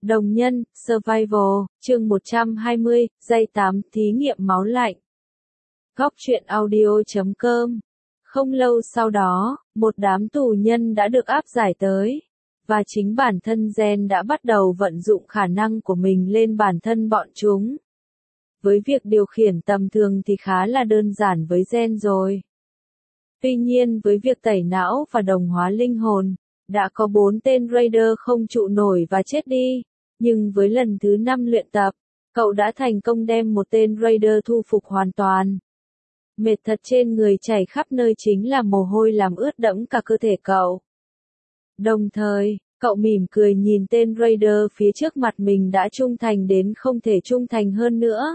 Đồng nhân, Survival, chương 120, giây 8, thí nghiệm máu lạnh. Góc truyện audio.com. Không lâu sau đó, một đám tù nhân đã được áp giải tới, và chính bản thân Gen đã bắt đầu vận dụng khả năng của mình lên bản thân bọn chúng. Với việc điều khiển tầm thường thì khá là đơn giản với Gen rồi. Tuy nhiên với việc tẩy não và đồng hóa linh hồn, đã có 4 tên Raider không trụ nổi và chết đi. Nhưng với lần thứ 5 luyện tập, cậu đã thành công đem một tên Raider thu phục hoàn toàn. Mệt thật, trên người chảy khắp nơi chính là mồ hôi làm ướt đẫm cả cơ thể cậu. Đồng thời, cậu mỉm cười nhìn tên Raider phía trước mặt mình đã trung thành đến không thể trung thành hơn nữa.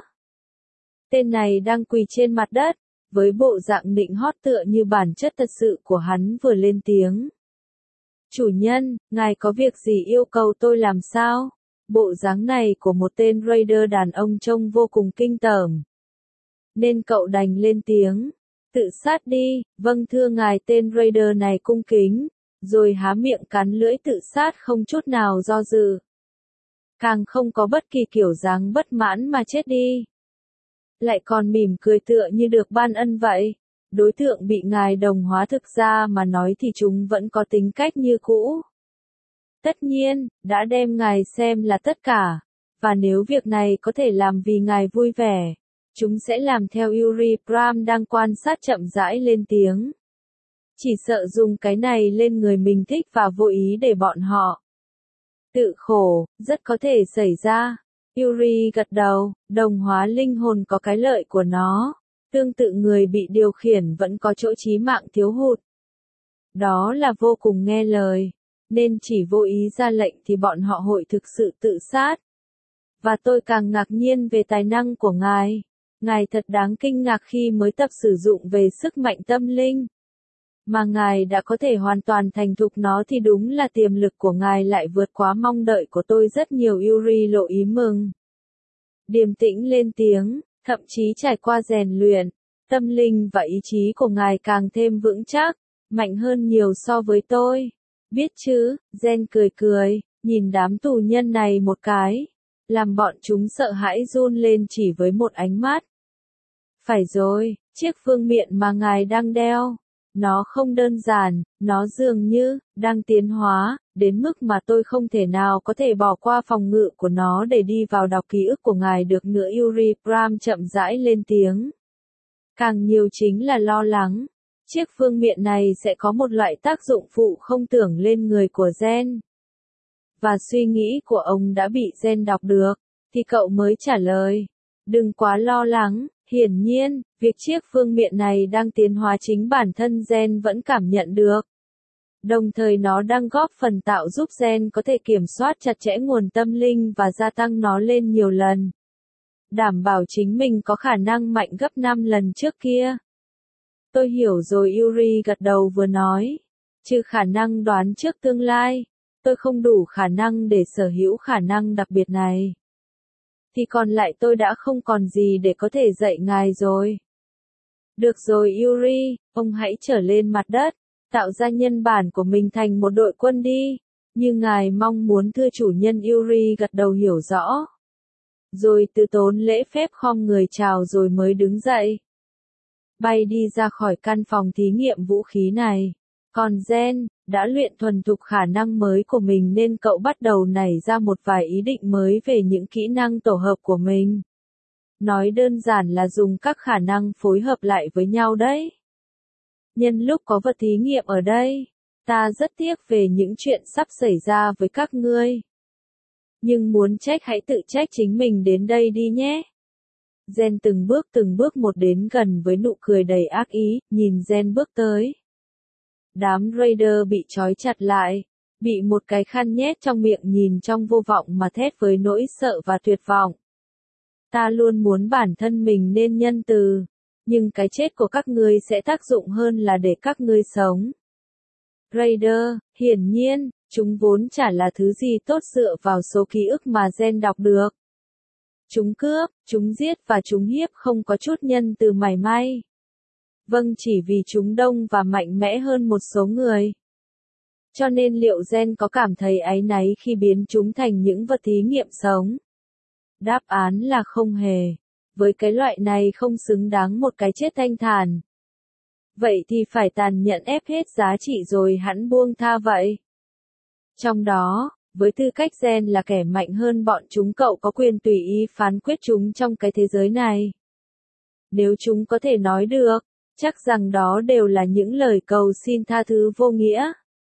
Tên này đang quỳ trên mặt đất, với bộ dạng nịnh hót tựa như bản chất thật sự của hắn vừa lên tiếng. Chủ nhân, ngài có việc gì yêu cầu tôi làm sao? Bộ dáng này của một tên Raider đàn ông trông vô cùng kinh tởm. Nên cậu đành lên tiếng. Tự sát đi, vâng thưa ngài. Tên Raider này cung kính, rồi há miệng cắn lưỡi tự sát không chút nào do dự. Càng không có bất kỳ kiểu dáng bất mãn mà chết đi. Lại còn mỉm cười tựa như được ban ân vậy. Đối tượng bị ngài đồng hóa thực ra mà nói thì chúng vẫn có tính cách như cũ. Tất nhiên, đã đem ngài xem là tất cả, và nếu việc này có thể làm vì ngài vui vẻ, chúng sẽ làm theo. Yuri Pram đang quan sát chậm rãi lên tiếng. Chỉ sợ dùng cái này lên người mình thích và vô ý để bọn họ tự khổ, rất có thể xảy ra. Yuri gật đầu, đồng hóa linh hồn có cái lợi của nó. Tương tự người bị điều khiển vẫn có chỗ chí mạng thiếu hụt. Đó là vô cùng nghe lời. Nên chỉ vô ý ra lệnh thì bọn họ hội thực sự tự sát. Và tôi càng ngạc nhiên về tài năng của ngài. Ngài thật đáng kinh ngạc khi mới tập sử dụng về sức mạnh tâm linh. Mà ngài đã có thể hoàn toàn thành thục nó thì đúng là tiềm lực của ngài lại vượt quá mong đợi của tôi rất nhiều. Yuri lộ ý mừng. Điềm tĩnh lên tiếng, thậm chí trải qua rèn luyện, tâm linh và ý chí của ngài càng thêm vững chắc, mạnh hơn nhiều so với tôi. Biết chứ, Gen cười cười, nhìn đám tù nhân này một cái, làm bọn chúng sợ hãi run lên chỉ với một ánh mắt. Phải rồi, chiếc vương miện mà ngài đang đeo, nó không đơn giản, nó dường như đang tiến hóa, đến mức mà tôi không thể nào có thể bỏ qua phòng ngự của nó để đi vào đọc ký ức của ngài được nữa. Yuri Pram chậm rãi lên tiếng. Càng nhiều chính là lo lắng. Chiếc vương miện này sẽ có một loại tác dụng phụ không tưởng lên người của Gen. Và suy nghĩ của ông đã bị Gen đọc được, thì cậu mới trả lời. Đừng quá lo lắng, hiển nhiên, việc chiếc vương miện này đang tiến hóa chính bản thân Gen vẫn cảm nhận được. Đồng thời nó đang góp phần tạo giúp Gen có thể kiểm soát chặt chẽ nguồn tâm linh và gia tăng nó lên nhiều lần. Đảm bảo chính mình có khả năng mạnh gấp 5 lần trước kia. Tôi hiểu rồi. Yuri gật đầu vừa nói. Trừ khả năng đoán trước tương lai, tôi không đủ khả năng để sở hữu khả năng đặc biệt này. Thì còn lại tôi đã không còn gì để có thể dạy ngài rồi. Được rồi Yuri, ông hãy trở lên mặt đất, tạo ra nhân bản của mình thành một đội quân đi. Như ngài mong muốn thưa chủ nhân. Yuri gật đầu hiểu rõ. Rồi từ tốn lễ phép khom người chào rồi mới đứng dậy. Bay đi ra khỏi căn phòng thí nghiệm vũ khí này. Còn Gen, đã luyện thuần thục khả năng mới của mình nên cậu bắt đầu nảy ra một vài ý định mới về những kỹ năng tổ hợp của mình. Nói đơn giản là dùng các khả năng phối hợp lại với nhau đấy. Nhân lúc có vật thí nghiệm ở đây, ta rất tiếc về những chuyện sắp xảy ra với các ngươi. Nhưng muốn trách hãy tự trách chính mình đến đây đi nhé. Gen từng bước một đến gần với nụ cười đầy ác ý, nhìn Gen bước tới. Đám Raider bị trói chặt lại, bị một cái khăn nhét trong miệng nhìn trong vô vọng mà thét với nỗi sợ và tuyệt vọng. Ta luôn muốn bản thân mình nên nhân từ, nhưng cái chết của các ngươi sẽ tác dụng hơn là để các ngươi sống. Raider, hiển nhiên, chúng vốn chả là thứ gì tốt dựa vào số ký ức mà Gen đọc được. Chúng cướp, chúng giết và chúng hiếp không có chút nhân từ mảy may. Vâng, chỉ vì chúng đông và mạnh mẽ hơn một số người. Cho nên liệu gen có cảm thấy áy náy khi biến chúng thành những vật thí nghiệm sống? Đáp án là không hề. Với cái loại này không xứng đáng một cái chết thanh thản. Vậy thì phải tàn nhẫn ép hết giá trị rồi hẵng buông tha vậy. Trong đó, với tư cách gen là kẻ mạnh hơn bọn chúng, cậu có quyền tùy ý phán quyết chúng trong cái thế giới này. Nếu chúng có thể nói được, chắc rằng đó đều là những lời cầu xin tha thứ vô nghĩa.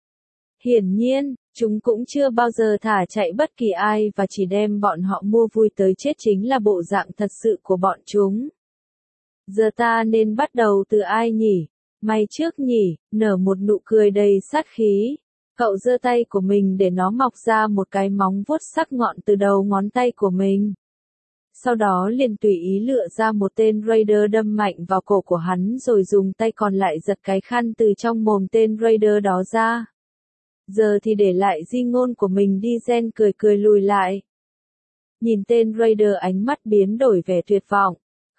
Hiển nhiên, chúng cũng chưa bao giờ thả chạy bất kỳ ai và chỉ đem bọn họ mua vui tới chết chính là bộ dạng thật sự của bọn chúng. Giờ ta nên bắt đầu từ ai nhỉ? Mày trước nhỉ, nở một nụ cười đầy sát khí. Cậu giơ tay của mình để nó mọc ra một cái móng vuốt sắc nhọn từ đầu ngón tay của mình. Sau đó liền tùy ý lựa ra một tên Raider đâm mạnh vào cổ của hắn rồi dùng tay còn lại giật cái khăn từ trong mồm tên Raider đó ra. Giờ thì để lại di ngôn của mình đi, Gen cười cười lùi lại. Nhìn tên Raider, ánh mắt biến đổi vẻ tuyệt vọng.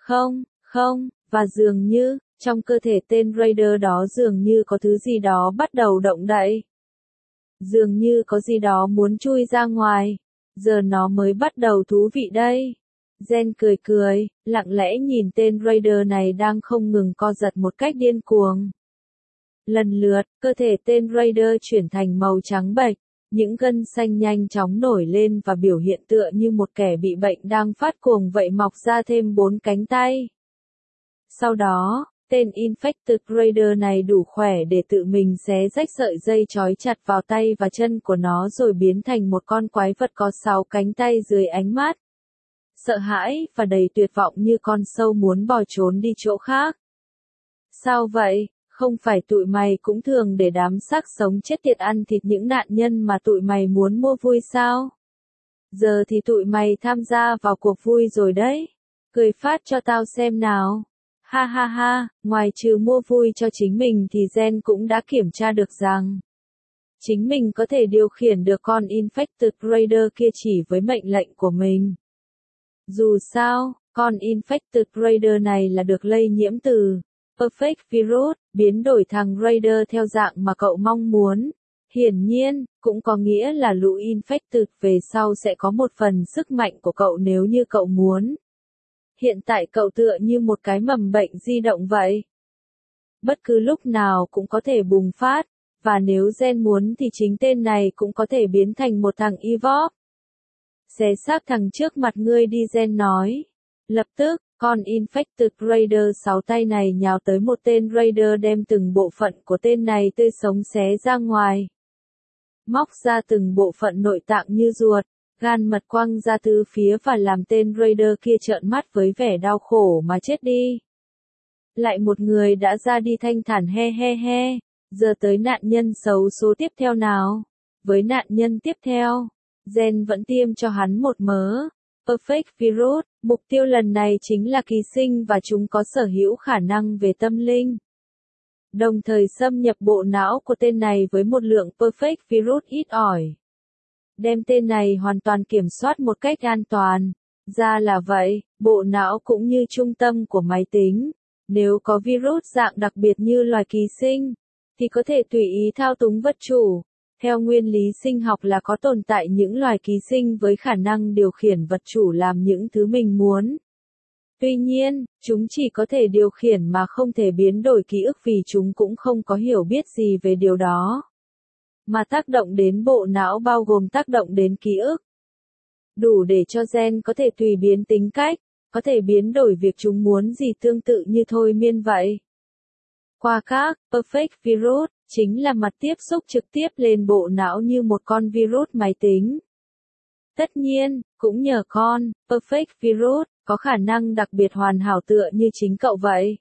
Không, và dường như, trong cơ thể tên Raider đó dường như có thứ gì đó bắt đầu động đậy. Dường như có gì đó muốn chui ra ngoài. Giờ nó mới bắt đầu thú vị đây. Gen cười cười, lặng lẽ nhìn tên Raider này đang không ngừng co giật một cách điên cuồng. Lần lượt, cơ thể tên Raider chuyển thành màu trắng bệch, những gân xanh nhanh chóng nổi lên và biểu hiện tựa như một kẻ bị bệnh đang phát cuồng vậy, mọc ra thêm 4 cánh tay. Sau đó, tên Infected Raider này đủ khỏe để tự mình xé rách sợi dây trói chặt vào tay và chân của nó rồi biến thành một con quái vật có 6 cánh tay dưới ánh mắt. Sợ hãi và đầy tuyệt vọng như con sâu muốn bò trốn đi chỗ khác. Sao vậy? Không phải tụi mày cũng thường để đám xác sống chết tiệt ăn thịt những nạn nhân mà tụi mày muốn mua vui sao? Giờ thì tụi mày tham gia vào cuộc vui rồi đấy. Cười phát cho tao xem nào. Ha ha ha, ngoài trừ mua vui cho chính mình thì Gen cũng đã kiểm tra được rằng chính mình có thể điều khiển được con Infected Raider kia chỉ với mệnh lệnh của mình. Dù sao, con Infected Raider này là được lây nhiễm từ Perfect Virus, biến đổi thằng Raider theo dạng mà cậu mong muốn. Hiển nhiên, cũng có nghĩa là lũ Infected về sau sẽ có một phần sức mạnh của cậu nếu như cậu muốn. Hiện tại cậu tựa như một cái mầm bệnh di động vậy. Bất cứ lúc nào cũng có thể bùng phát, và nếu Gen muốn thì chính tên này cũng có thể biến thành một thằng Evolve. Xé xác thằng trước mặt ngươi đi, Gen nói. Lập tức, con Infected Raider 6 tay này nhào tới một tên Raider, đem từng bộ phận của tên này tươi sống xé ra ngoài. Móc ra từng bộ phận nội tạng như ruột, gan, mật quăng ra từ phía và làm tên Raider kia trợn mắt với vẻ đau khổ mà chết đi. Lại một người đã ra đi thanh thản, he he he. Giờ tới nạn nhân xấu số tiếp theo nào. Với nạn nhân tiếp theo, Gen vẫn tiêm cho hắn một mớ Perfect Virus. Mục tiêu lần này chính là ký sinh và chúng có sở hữu khả năng về tâm linh. Đồng thời xâm nhập bộ não của tên này với một lượng Perfect Virus ít ỏi. Đem tên này hoàn toàn kiểm soát một cách an toàn. Ra là vậy, bộ não cũng như trung tâm của máy tính. Nếu có virus dạng đặc biệt như loài ký sinh, thì có thể tùy ý thao túng vật chủ. Theo nguyên lý sinh học là có tồn tại những loài ký sinh với khả năng điều khiển vật chủ làm những thứ mình muốn. Tuy nhiên, chúng chỉ có thể điều khiển mà không thể biến đổi ký ức vì chúng cũng không có hiểu biết gì về điều đó. Mà tác động đến bộ não bao gồm tác động đến ký ức. Đủ để cho Gen có thể tùy biến tính cách, có thể biến đổi việc chúng muốn gì, tương tự như thôi miên vậy. Qua các Perfect Virus, chính là mặt tiếp xúc trực tiếp lên bộ não như một con virus máy tính. Tất nhiên, cũng nhờ con Perfect Virus có khả năng đặc biệt hoàn hảo tựa như chính cậu vậy.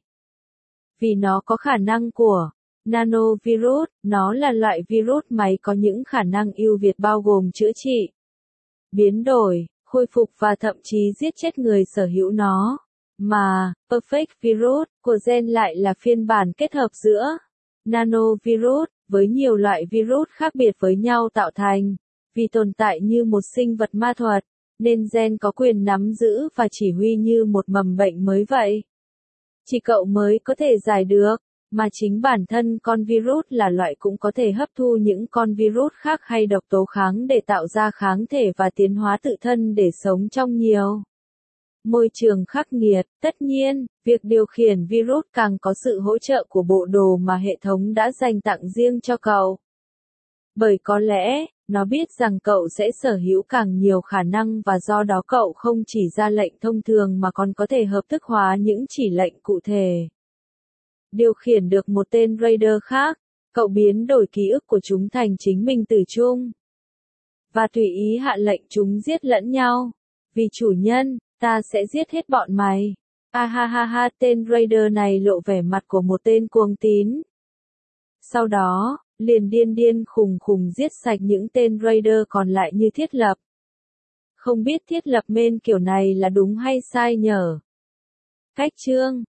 Vì nó có khả năng của nanovirus, nó là loại virus máy có những khả năng ưu việt bao gồm chữa trị, biến đổi, khôi phục và thậm chí giết chết người sở hữu nó. Mà, Perfect Virus của Gen lại là phiên bản kết hợp giữa nanovirus với nhiều loại virus khác biệt với nhau tạo thành. Vì tồn tại như một sinh vật ma thuật, nên Gen có quyền nắm giữ và chỉ huy như một mầm bệnh mới vậy. Chỉ cậu mới có thể giải được. mà chính bản thân con virus là loại cũng có thể hấp thu những con virus khác hay độc tố kháng để tạo ra kháng thể và tiến hóa tự thân để sống trong nhiều môi trường khắc nghiệt. Tất nhiên, việc điều khiển virus càng có sự hỗ trợ của bộ đồ mà hệ thống đã dành tặng riêng cho cậu. Bởi có lẽ, nó biết rằng cậu sẽ sở hữu càng nhiều khả năng và do đó cậu không chỉ ra lệnh thông thường mà còn có thể hợp thức hóa những chỉ lệnh cụ thể. Điều khiển được một tên Raider khác, cậu biến đổi ký ức của chúng thành chính mình tử chung. Và tùy ý hạ lệnh chúng giết lẫn nhau. Vì chủ nhân, ta sẽ giết hết bọn mày. Ha ha ha ha, tên Raider này lộ vẻ mặt của một tên cuồng tín. Sau đó, liền điên điên khùng khùng giết sạch những tên Raider còn lại như thiết lập. Không biết thiết lập main kiểu này là đúng hay sai nhở? Cách chương